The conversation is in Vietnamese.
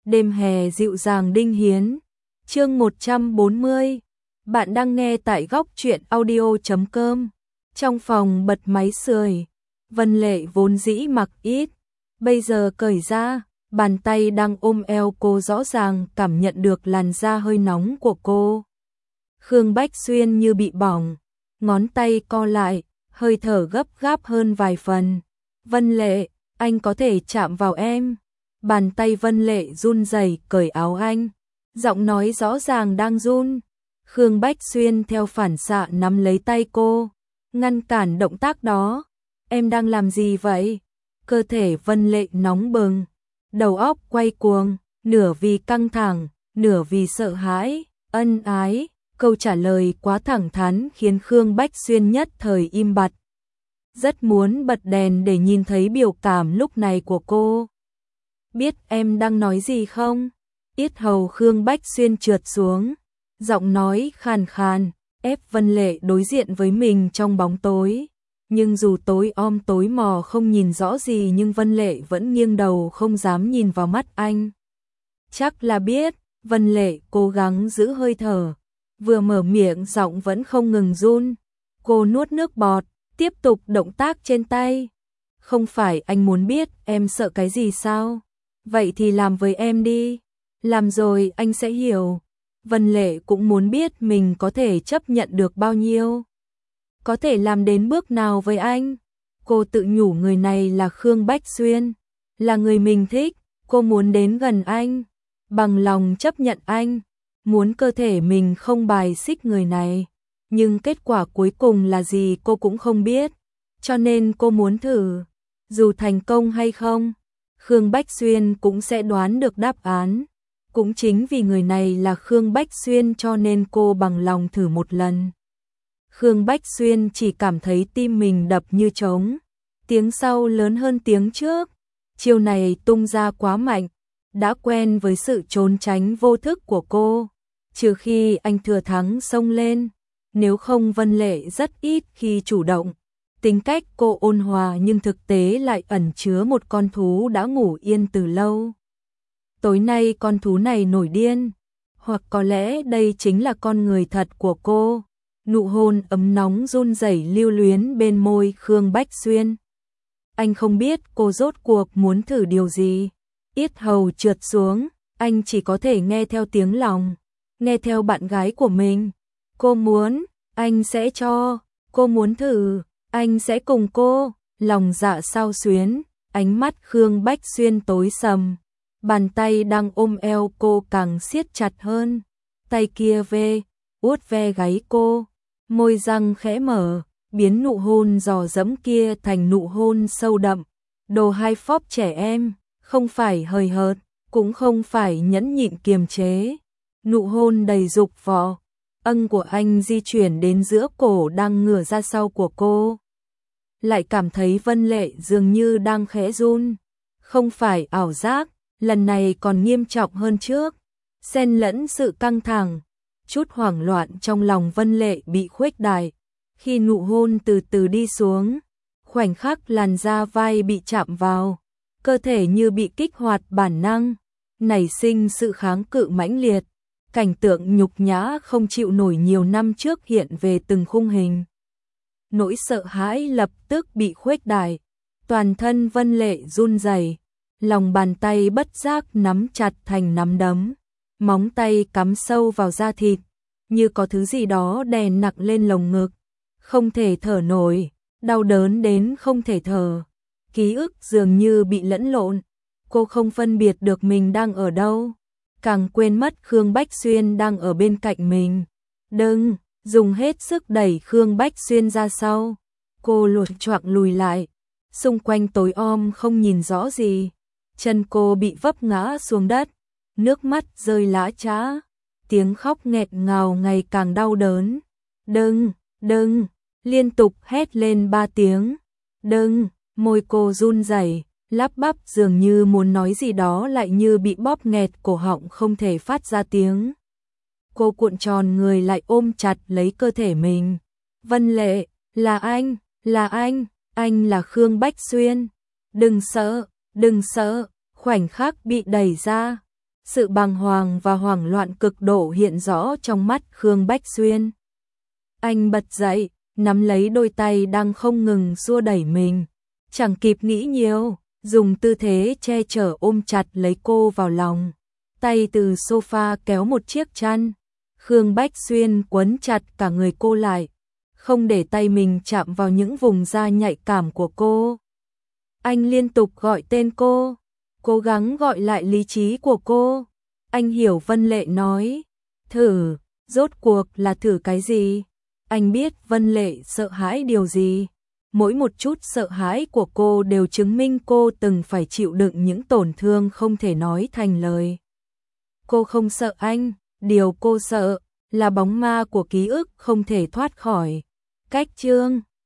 Đêm hè dịu dàng Đinh Hiến. Chương 140. Bạn đang nghe tại góc truyện audio.com. Trong phòng bật máy sưởi, Vân Lệ vốn dĩ mặc ít, bây giờ cởi ra, bàn tay đang ôm eo cô rõ ràng cảm nhận được làn da hơi nóng của cô. Khương Bách Xuyên như bị bỏng, ngón tay co lại, hơi thở gấp gáp hơn vài phần. Vân Lệ, anh có thể chạm vào em. Bàn tay Vân Lệ run rẩy cởi áo anh, giọng nói rõ ràng đang run. Khương Bách Xuyên theo phản xạ nắm lấy tay cô, ngăn cản động tác đó. Em đang làm gì vậy? Cơ thể Vân Lệ nóng bừng, đầu óc quay cuồng, nửa vì căng thẳng, nửa vì sợ hãi, ân ái. Câu trả lời quá thẳng thắn khiến Khương Bách Xuyên nhất thời im bặt. Rất muốn bật đèn để nhìn thấy biểu cảm lúc này của cô. Biết em đang nói gì không? Yết hầu Khương Bách Xuyên trượt xuống, giọng nói khàn khàn, ép Vân Lệ đối diện với mình trong bóng tối. Nhưng dù tối om tối mò không nhìn rõ gì nhưng Vân Lệ vẫn nghiêng đầu không dám nhìn vào mắt anh. Chắc là biết, Vân Lệ cố gắng giữ hơi thở, vừa mở miệng giọng vẫn không ngừng run. Cô nuốt nước bọt, tiếp tục động tác trên tay. Không phải anh muốn biết em sợ cái gì sao? Vậy thì làm với em đi. Làm rồi anh sẽ hiểu. Vân Lệ cũng muốn biết mình có thể chấp nhận được bao nhiêu. Có thể làm đến bước nào với anh. Cô tự nhủ người này là Khương Bách Xuyên, là người mình thích. Cô muốn đến gần anh, bằng lòng chấp nhận anh, muốn cơ thể mình không bài xích người này. Nhưng kết quả cuối cùng là gì cô cũng không biết. Cho nên cô muốn thử. Dù thành công hay không, Khương Bách Xuyên cũng sẽ đoán được đáp án. Cũng chính vì người này là Khương Bách Xuyên cho nên cô bằng lòng thử một lần. Khương Bách Xuyên chỉ cảm thấy tim mình đập như trống. Tiếng sau lớn hơn tiếng trước. Chiêu này tung ra quá mạnh. Đã quen với sự trốn tránh vô thức của cô. Trừ khi anh thừa thắng xông lên. Nếu không Vân Lệ rất ít khi chủ động. Tính cách cô ôn hòa nhưng thực tế lại ẩn chứa một con thú đã ngủ yên từ lâu. Tối nay con thú này nổi điên. Hoặc có lẽ đây chính là con người thật của cô. Nụ hôn ấm nóng run rẩy lưu luyến bên môi Khương Bách Xuyên. Anh không biết cô rốt cuộc muốn thử điều gì. Yết hầu trượt xuống, anh chỉ có thể nghe theo tiếng lòng, nghe theo bạn gái của mình. Cô muốn, anh sẽ cho. Cô muốn thử, anh sẽ cùng cô. Lòng dạ xao xuyến, ánh mắt Khương Bách Xuyên tối sầm. Bàn tay đang ôm eo cô càng siết chặt hơn. Tay kia vuốt ve gáy cô. Môi răng khẽ mở, biến nụ hôn dò dẫm kia thành nụ hôn sâu đậm. Đồ hai phóp trẻ em, không phải hời hợt, cũng không phải nhẫn nhịn kiềm chế. Nụ hôn đầy dục vọng. Âng của anh di chuyển đến giữa cổ đang ngửa ra sau của cô. Lại cảm thấy Vân Lệ dường như đang khẽ run. Không phải ảo giác, lần này còn nghiêm trọng hơn trước. Xen lẫn sự căng thẳng, chút hoảng loạn trong lòng Vân Lệ bị khuếch đại. Khi nụ hôn từ từ đi xuống, khoảnh khắc làn da vai bị chạm vào, cơ thể như bị kích hoạt bản năng, nảy sinh sự kháng cự mãnh liệt. Cảnh tượng nhục nhã không chịu nổi nhiều năm trước hiện về từng khung hình. Nỗi sợ hãi lập tức bị khuếch đại, toàn thân Vân Lệ run rẩy, lòng bàn tay bất giác nắm chặt thành nắm đấm, móng tay cắm sâu vào da thịt, như có thứ gì đó đè nặng lên lồng ngực, không thể thở nổi, đau đớn đến không thể thở. Ký ức dường như bị lẫn lộn, cô không phân biệt được mình đang ở đâu. Càng quên mất Khương Bách Xuyên đang ở bên cạnh mình. Đừng, dùng hết sức đẩy Khương Bách Xuyên ra sau. Cô loạng choạng lùi lại. Xung quanh tối om không nhìn rõ gì. Chân cô bị vấp ngã xuống đất. Nước mắt rơi lã chã. Tiếng khóc nghẹt ngào ngày càng đau đớn. Đừng, liên tục hét lên 3 tiếng. Đừng, môi cô run rẩy. Lắp bắp dường như muốn nói gì đó lại như bị bóp nghẹt cổ họng không thể phát ra tiếng. Cô cuộn tròn người lại ôm chặt lấy cơ thể mình. Vân Lệ, là anh là Khương Bách Xuyên. Đừng sợ, khoảnh khắc bị đẩy ra. Sự bàng hoàng và hoảng loạn cực độ hiện rõ trong mắt Khương Bách Xuyên. Anh bật dậy, nắm lấy đôi tay đang không ngừng xua đẩy mình. Chẳng kịp nghĩ nhiều, dùng tư thế che chở ôm chặt lấy cô vào lòng. Tay từ sofa kéo một chiếc chăn. Khương Bách Xuyên quấn chặt cả người cô lại, không để tay mình chạm vào những vùng da nhạy cảm của cô. Anh liên tục gọi tên cô, cố gắng gọi lại lý trí của cô. Anh hiểu Vân Lệ nói, thử, rốt cuộc là thử cái gì? Anh biết Vân Lệ sợ hãi điều gì. Mỗi một chút sợ hãi của cô đều chứng minh cô từng phải chịu đựng những tổn thương không thể nói thành lời. Cô không sợ anh, điều cô sợ là bóng ma của ký ức không thể thoát khỏi. Cách chương